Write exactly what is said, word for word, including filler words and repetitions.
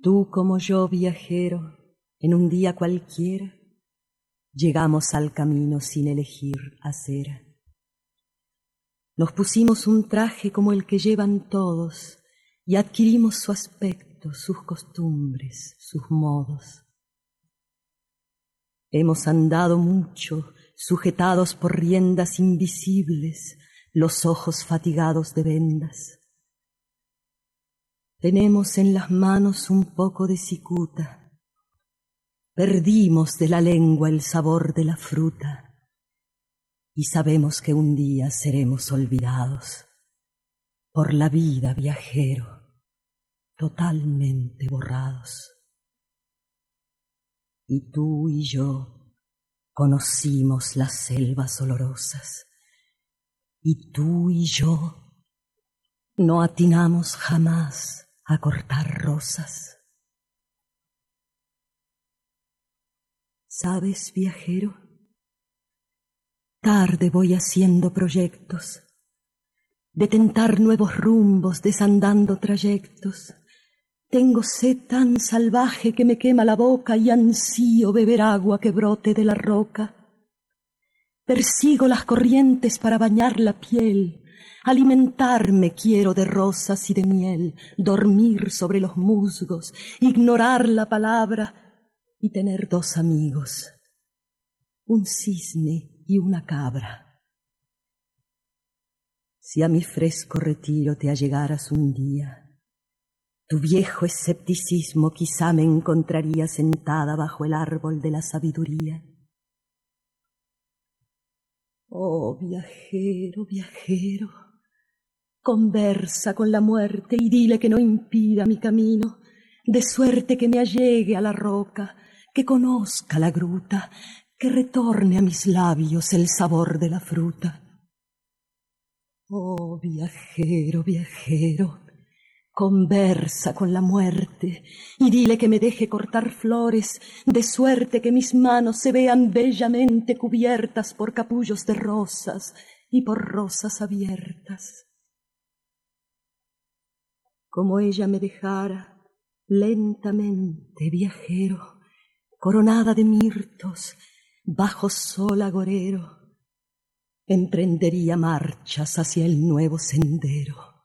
Tú como yo, viajero, en un día cualquiera, llegamos al camino sin elegir acera. Nos pusimos un traje como el que llevan todos y adquirimos su aspecto, sus costumbres, sus modos. Hemos andado mucho, sujetados por riendas invisibles, los ojos fatigados de vendas. Tenemos en las manos un poco de cicuta. Perdimos de la lengua el sabor de la fruta y sabemos que un día seremos olvidados por la vida, viajero, totalmente borrados. Y tú y yo conocimos las selvas olorosas, y tú y yo no atinamos jamás a cortar rosas. ¿Sabes, viajero? Tarde voy haciendo proyectos, de tentar nuevos rumbos, desandando trayectos. Tengo sed tan salvaje que me quema la boca y ansío beber agua que brote de la roca. Persigo las corrientes para bañar la piel, alimentarme quiero de rosas y de miel, dormir sobre los musgos, ignorar la palabra y tener dos amigos, un cisne y una cabra. Si a mi fresco retiro te allegaras un día, tu viejo escepticismo quizá me encontraría sentada bajo el árbol de la sabiduría. Oh, viajero, viajero, conversa con la muerte y dile que no impida mi camino, de suerte que me allegue a la roca, que conozca la gruta, que retorne a mis labios el sabor de la fruta. Oh, viajero, viajero, conversa con la muerte y dile que me deje cortar flores, de suerte que mis manos se vean bellamente cubiertas por capullos de rosas y por rosas abiertas. Como ella me dejara, lentamente, viajero, coronada de mirtos, bajo sol agorero, emprendería marchas hacia el nuevo sendero.